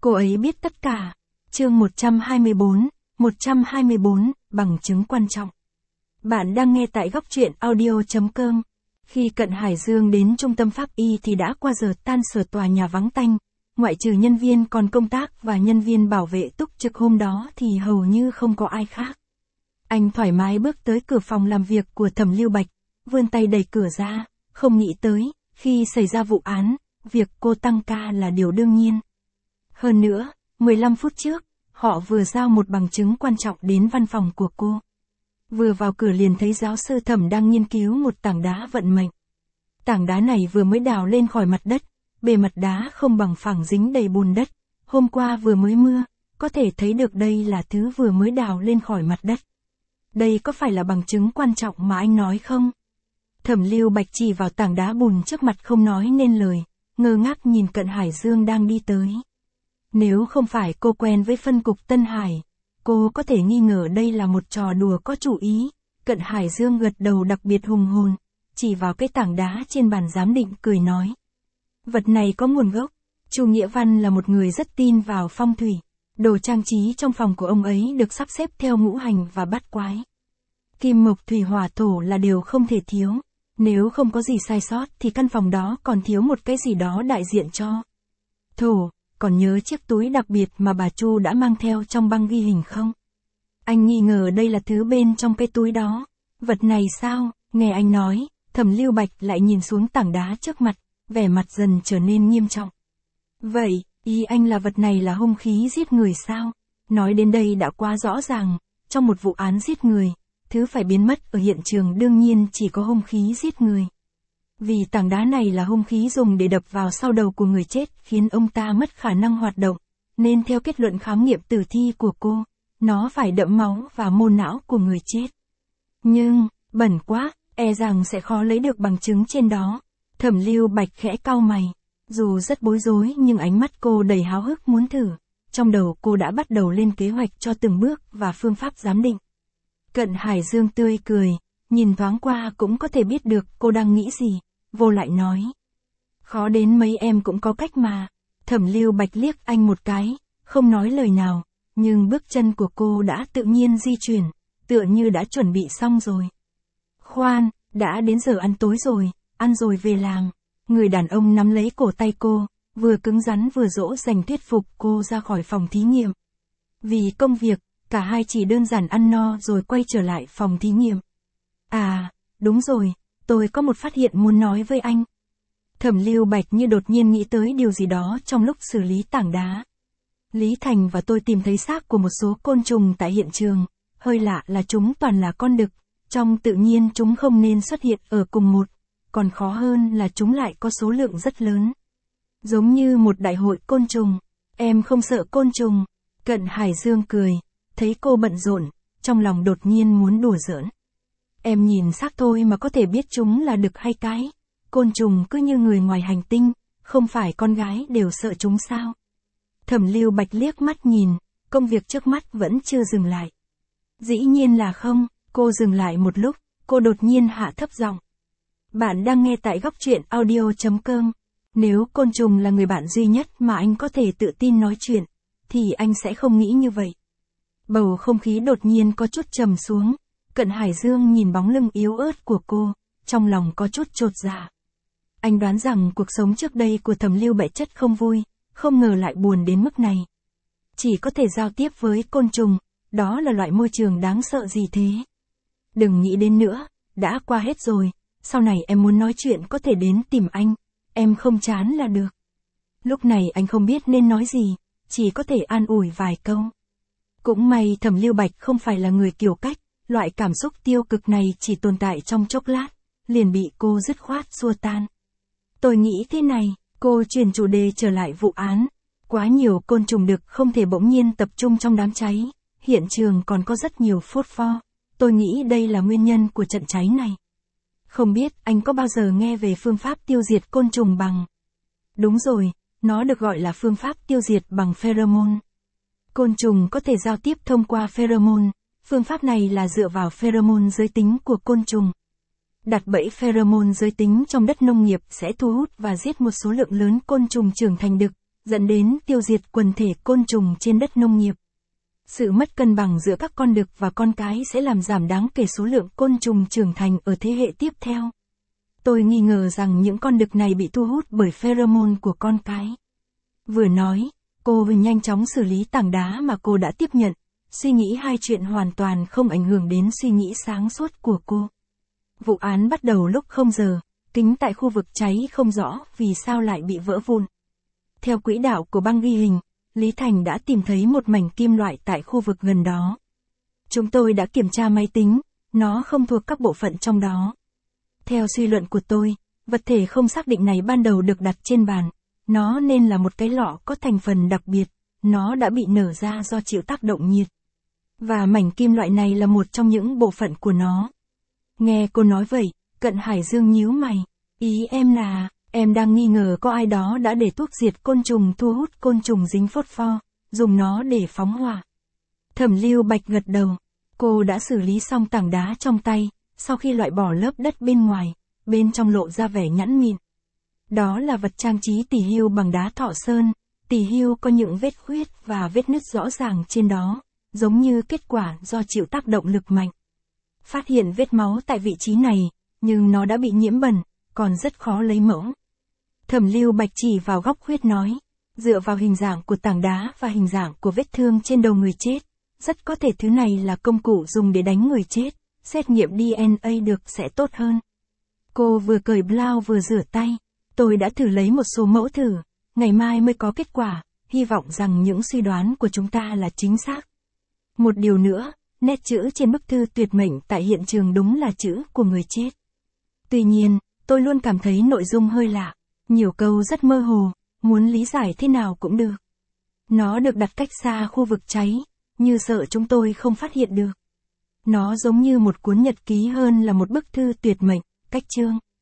Cô ấy biết tất cả. Chương 124, bằng chứng quan trọng. Bạn đang nghe tại góc truyện audio.com. Khi Cận Hải Dương đến trung tâm pháp y thì đã qua giờ tan sở, tòa nhà vắng tanh, ngoại trừ nhân viên còn công tác và nhân viên bảo vệ túc trực hôm đó thì hầu như không có ai khác. Anh thoải mái bước tới cửa phòng làm việc của Thẩm Lưu Bạch, vươn tay đẩy cửa ra, không nghĩ tới, khi xảy ra vụ án, việc cô tăng ca là điều đương nhiên. Hơn nữa, 15 phút trước, họ vừa giao một bằng chứng quan trọng đến văn phòng của cô. Vừa vào cửa liền thấy giáo sư Thẩm đang nghiên cứu một tảng đá vận mệnh. Tảng đá này vừa mới đào lên khỏi mặt đất, bề mặt đá không bằng phẳng dính đầy bùn đất. Hôm qua vừa mới mưa, có thể thấy được đây là thứ vừa mới đào lên khỏi mặt đất. Đây có phải là bằng chứng quan trọng mà anh nói không? Thẩm Lưu Bạch chỉ vào tảng đá bùn trước mặt không nói nên lời, ngơ ngác nhìn Cận Hải Dương đang đi tới. Nếu không phải cô quen với phân cục Tân Hải, cô có thể nghi ngờ đây là một trò đùa có chủ ý. Cận Hải Dương gật đầu đặc biệt hùng hồn, chỉ vào cái tảng đá trên bàn giám định cười nói. Vật này có nguồn gốc. Chu Nghĩa Văn là một người rất tin vào phong thủy. Đồ trang trí trong phòng của ông ấy được sắp xếp theo ngũ hành và bát quái. Kim mộc thủy hỏa thổ là điều không thể thiếu. Nếu không có gì sai sót thì căn phòng đó còn thiếu một cái gì đó đại diện cho thổ. Còn nhớ chiếc túi đặc biệt mà bà Chu đã mang theo trong băng ghi hình không? Anh nghi ngờ đây là thứ bên trong cái túi đó. Vật này sao? Nghe anh nói, Thẩm Lưu Bạch lại nhìn xuống tảng đá trước mặt, vẻ mặt dần trở nên nghiêm trọng. Vậy, ý anh là vật này là hung khí giết người sao? Nói đến đây đã quá rõ ràng, trong một vụ án giết người, thứ phải biến mất ở hiện trường đương nhiên chỉ có hung khí giết người. Vì tảng đá này là hung khí dùng để đập vào sau đầu của người chết khiến ông ta mất khả năng hoạt động, nên theo kết luận khám nghiệm tử thi của cô, nó phải đẫm máu và mô não của người chết. Nhưng, bẩn quá, e rằng sẽ khó lấy được bằng chứng trên đó. Thẩm Lưu Bạch khẽ cau mày, dù rất bối rối nhưng ánh mắt cô đầy háo hức muốn thử. Trong đầu cô đã bắt đầu lên kế hoạch cho từng bước và phương pháp giám định. Cận Hải Dương tươi cười, nhìn thoáng qua cũng có thể biết được cô đang nghĩ gì, vô lại nói. Khó đến mấy em cũng có cách mà. Thẩm Lưu Bạch liếc anh một cái, không nói lời nào, nhưng bước chân của cô đã tự nhiên di chuyển, tựa như đã chuẩn bị xong rồi. Khoan, đã đến giờ ăn tối rồi, ăn rồi về làng. Người đàn ông nắm lấy cổ tay cô, vừa cứng rắn vừa dỗ dành thuyết phục cô ra khỏi phòng thí nghiệm. Vì công việc, cả hai chỉ đơn giản ăn no rồi quay trở lại phòng thí nghiệm. À, đúng rồi, tôi có một phát hiện muốn nói với anh. Thẩm Lưu Bạch như đột nhiên nghĩ tới điều gì đó trong lúc xử lý tảng đá. Lý Thành và tôi tìm thấy xác của một số côn trùng tại hiện trường. Hơi lạ là chúng toàn là con đực. Trong tự nhiên chúng không nên xuất hiện ở cùng một. Còn khó hơn là chúng lại có số lượng rất lớn. Giống như một đại hội côn trùng. Em không sợ côn trùng. Cận Hải Dương cười. Thấy cô bận rộn, trong lòng đột nhiên muốn đùa giỡn. Em nhìn xác thôi mà có thể biết chúng là đực hay cái. Côn trùng cứ như người ngoài hành tinh, không phải con gái đều sợ chúng sao? Thẩm Lưu Bạch liếc mắt nhìn, công việc trước mắt vẫn chưa dừng lại. Dĩ nhiên là không, cô dừng lại một lúc, cô đột nhiên hạ thấp giọng. Bạn đang nghe tại góc truyện audio.com. Nếu côn trùng là người bạn duy nhất mà anh có thể tự tin nói chuyện, thì anh sẽ không nghĩ như vậy. Bầu không khí đột nhiên có chút trầm xuống. Cận Hải Dương nhìn bóng lưng yếu ớt của cô, trong lòng có chút chột dạ. Anh đoán rằng cuộc sống trước đây của Thẩm Lưu Bạch chất không vui, không ngờ lại buồn đến mức này. Chỉ có thể giao tiếp với côn trùng, đó là loại môi trường đáng sợ gì thế? Đừng nghĩ đến nữa, đã qua hết rồi, sau này em muốn nói chuyện có thể đến tìm anh, em không chán là được. Lúc này anh không biết nên nói gì, chỉ có thể an ủi vài câu. Cũng may Thẩm Lưu Bạch không phải là người kiểu cách. Loại cảm xúc tiêu cực này chỉ tồn tại trong chốc lát, liền bị cô dứt khoát xua tan. Tôi nghĩ thế này, cô chuyển chủ đề trở lại vụ án. Quá nhiều côn trùng đực không thể bỗng nhiên tập trung trong đám cháy, hiện trường còn có rất nhiều phốt pho. Tôi nghĩ đây là nguyên nhân của trận cháy này. Không biết anh có bao giờ nghe về phương pháp tiêu diệt côn trùng bằng... Đúng rồi, nó được gọi là phương pháp tiêu diệt bằng pheromone. Côn trùng có thể giao tiếp thông qua pheromone. Phương pháp này là dựa vào pheromone giới tính của côn trùng. Đặt bẫy pheromone giới tính trong đất nông nghiệp sẽ thu hút và giết một số lượng lớn côn trùng trưởng thành đực, dẫn đến tiêu diệt quần thể côn trùng trên đất nông nghiệp. Sự mất cân bằng giữa các con đực và con cái sẽ làm giảm đáng kể số lượng côn trùng trưởng thành ở thế hệ tiếp theo. Tôi nghi ngờ rằng những con đực này bị thu hút bởi pheromone của con cái. Vừa nói, cô vừa nhanh chóng xử lý tảng đá mà cô đã tiếp nhận, suy nghĩ hai chuyện hoàn toàn không ảnh hưởng đến suy nghĩ sáng suốt của cô. Vụ án bắt đầu lúc 0 giờ, kính tại khu vực cháy không rõ vì sao lại bị vỡ vụn. Theo quỹ đạo của băng ghi hình, Lý Thành đã tìm thấy một mảnh kim loại tại khu vực gần đó. Chúng tôi đã kiểm tra máy tính, nó không thuộc các bộ phận trong đó. Theo suy luận của tôi, vật thể không xác định này ban đầu được đặt trên bàn, nó nên là một cái lọ có thành phần đặc biệt, nó đã bị nở ra do chịu tác động nhiệt. Và mảnh kim loại này là một trong những bộ phận của nó. Nghe cô nói vậy, Cận Hải Dương nhíu mày. Ý em là, em đang nghi ngờ có ai đó đã để thuốc diệt côn trùng thu hút côn trùng dính phốt pho, dùng nó để phóng hỏa. Thẩm Lưu Bạch gật đầu. Cô đã xử lý xong tảng đá trong tay, sau khi loại bỏ lớp đất bên ngoài, bên trong lộ ra vẻ nhẵn mịn. Đó là vật trang trí tỉ hưu bằng đá Thọ Sơn, tỉ hưu có những vết khuyết và vết nứt rõ ràng trên đó, giống như kết quả do chịu tác động lực mạnh. Phát hiện vết máu tại vị trí này, nhưng nó đã bị nhiễm bẩn, còn rất khó lấy mẫu. Thẩm Lưu Bạch chỉ vào góc khuyết nói, dựa vào hình dạng của tảng đá và hình dạng của vết thương trên đầu người chết, rất có thể thứ này là công cụ dùng để đánh người chết, xét nghiệm DNA được sẽ tốt hơn. Cô vừa cởi blouse vừa rửa tay, tôi đã thử lấy một số mẫu thử, ngày mai mới có kết quả, hy vọng rằng những suy đoán của chúng ta là chính xác. Một điều nữa, nét chữ trên bức thư tuyệt mệnh tại hiện trường đúng là chữ của người chết. Tuy nhiên, tôi luôn cảm thấy nội dung hơi lạ, nhiều câu rất mơ hồ, muốn lý giải thế nào cũng được. Nó được đặt cách xa khu vực cháy, như sợ chúng tôi không phát hiện được. Nó giống như một cuốn nhật ký hơn là một bức thư tuyệt mệnh, cách chương.